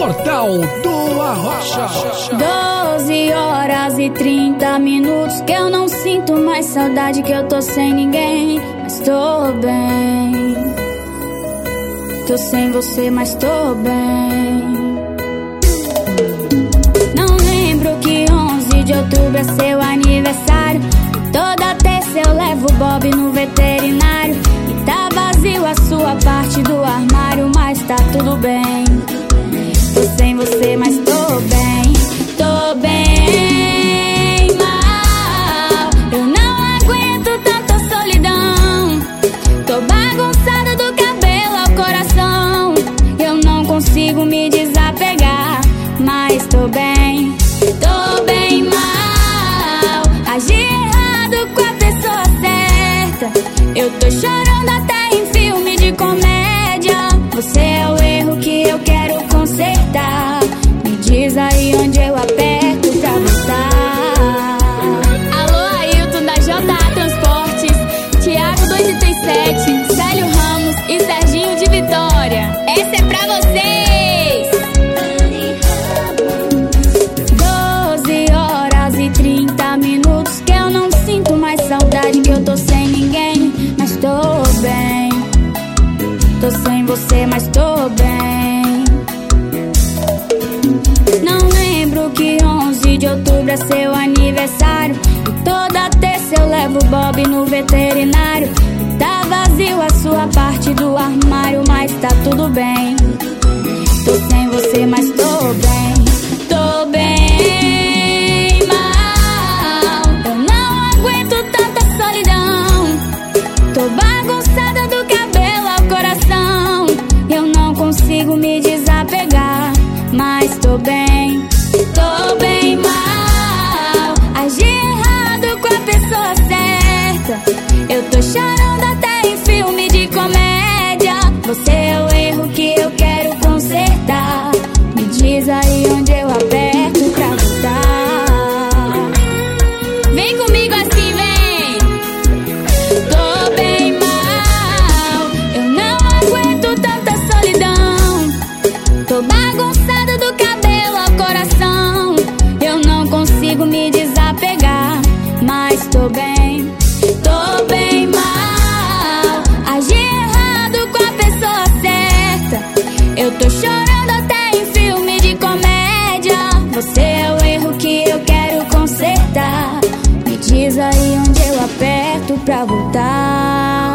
Portal do Arrocha. 12h30 que eu não sinto mais saudade, que eu tô sem ninguém, mas tô bem. Tô sem você, mas tô bem. Não lembro que 11 de outubro é seu aniversário. Toda terça eu levo o Bob no veterinário. E tá vazio a sua parte do armário, mas tá tudo bem. Tô sem você, mas tô bem. Tô bem mal. Eu não aguento tanta solidão. Tô bagunçada do cabelo ao coração. Eu não consigo me desapegar, mas tô bem. Tô bem mal. Agi errado com a pessoa certa. Eu tô chorando até em filme de comédia. Você é o erro que eu quero consertar. Me diz aí onde eu aperto pra voltar. Alô, Ailton da JA Transportes, Thiago 237, Célio Ramos e Serginho de Vitória. Essa é pra vocês! 12h30 que eu não sinto mais saudade, que eu tô sem ninguém, mas tô bem. Tô sem você, mas tô bem. Não lembro que 11 de outubro é seu aniversário. E toda terça eu levo o Bob no veterinário. E tá vazio a sua parte do armário, mas tá tudo bem. Tô sem você, mas tô bem. Tô bem mal. Eu não aguento tanta solidão. Tô bagunçada do cabelo ao coração. Eu não consigo me desapegar, mas tô bem. Tô bem mal. Agi errado com a pessoa certa. Eu tô chorando até em filme de comédia. Você é o erro que eu quero consertar. Me diz aí onde eu aperto pra voltar. Vem comigo assim, vem. Tô bem mal. Eu não aguento tanta solidão. Tô bagunçada do cabelo ao coração. Eu não consigo me desapegar, mas tô bem. Tô bem mal. Agi errado com a pessoa certa. Eu tô chorando até em filme de comédia. Você é o erro que eu quero consertar. Me diz aí onde eu aperto pra voltar.